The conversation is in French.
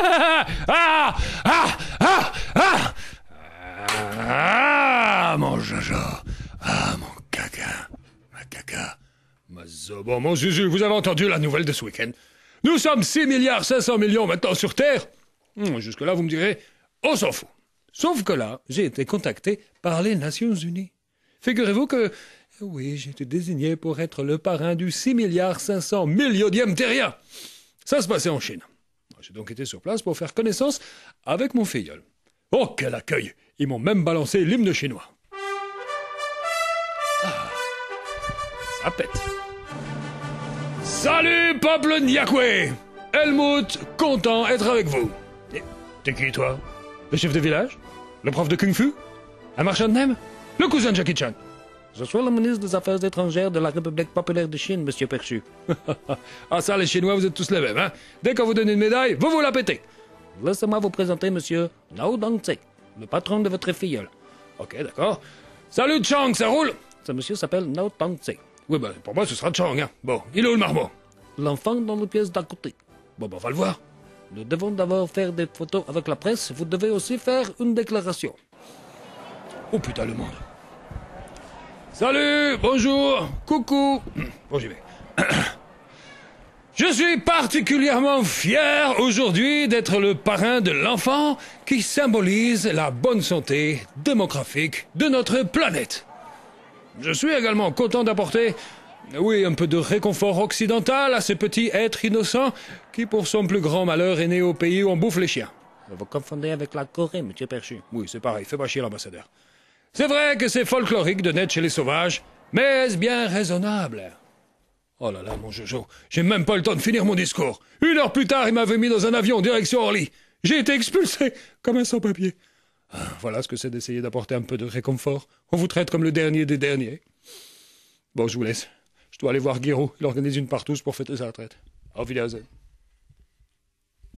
Ah, ah, ah, ah, ah, mon jojo. Ah, mon caca. Ma caca. Ma zobo. Mon Zuzu, vous avez entendu la nouvelle de ce week-end? Nous sommes 6 milliards 500 millions maintenant sur Terre. Jusque-là, vous me direz, on s'en fout. Sauf que là, j'ai été contacté par les Nations Unies. Figurez-vous que, oui, j'ai été désigné pour être le parrain du 6 milliards 500 millionième terrien. Ça se passait en Chine. J'ai donc été sur place pour faire connaissance avec mon filleul. Oh, quel accueil! Ils m'ont même balancé l'hymne chinois. Ah, ça pète. Salut, peuple Nyakwe! Helmut, content d'être avec vous. T'es qui, toi? Le chef de village? Le prof de Kung Fu? Un marchand de nems? Le cousin de Jackie Chan? Je suis le ministre des Affaires étrangères de la République populaire de Chine, monsieur Perchu. Ah ça, les Chinois, vous êtes tous les mêmes, hein? Dès qu'on vous donne une médaille, vous la pétez. Laissez-moi vous présenter monsieur Nao Dongtse, le patron de votre filleule. Ok, d'accord. Salut Chang, ça roule? Ce monsieur s'appelle Nao Dongtse. Oui, ben, pour moi, ce sera Chang, hein. Bon, il est où le marmot? L'enfant dans les pièces d'à côté. Bon, ben, on va le voir. Nous devons d'abord faire des photos avec la presse. Vous devez aussi faire une déclaration. Oh putain, le monde. Salut, bonjour, coucou. Bon, j'y vais. Je suis particulièrement fier aujourd'hui d'être le parrain de l'enfant qui symbolise la bonne santé démographique de notre planète. Je suis également content d'apporter, oui, un peu de réconfort occidental à ce petit être innocent qui, pour son plus grand malheur, est né au pays où on bouffe les chiens. Vous confondez avec la Corée, monsieur Perchu. Oui, c'est pareil, fais pas chier l'ambassadeur. C'est vrai que c'est folklorique de naître chez les sauvages, mais est-ce bien raisonnable? Oh là là, mon Jojo, j'ai même pas le temps de finir mon discours. 1 heure plus tard, il m'avait mis dans un avion direction Orly. J'ai été expulsé comme un sans-papier. Voilà ce que c'est d'essayer d'apporter un peu de réconfort. On vous traite comme le dernier des derniers. Bon, je vous laisse. Je dois aller voir Guiraud. Il organise une partouze pour fêter sa retraite. Auf Wiedersehen.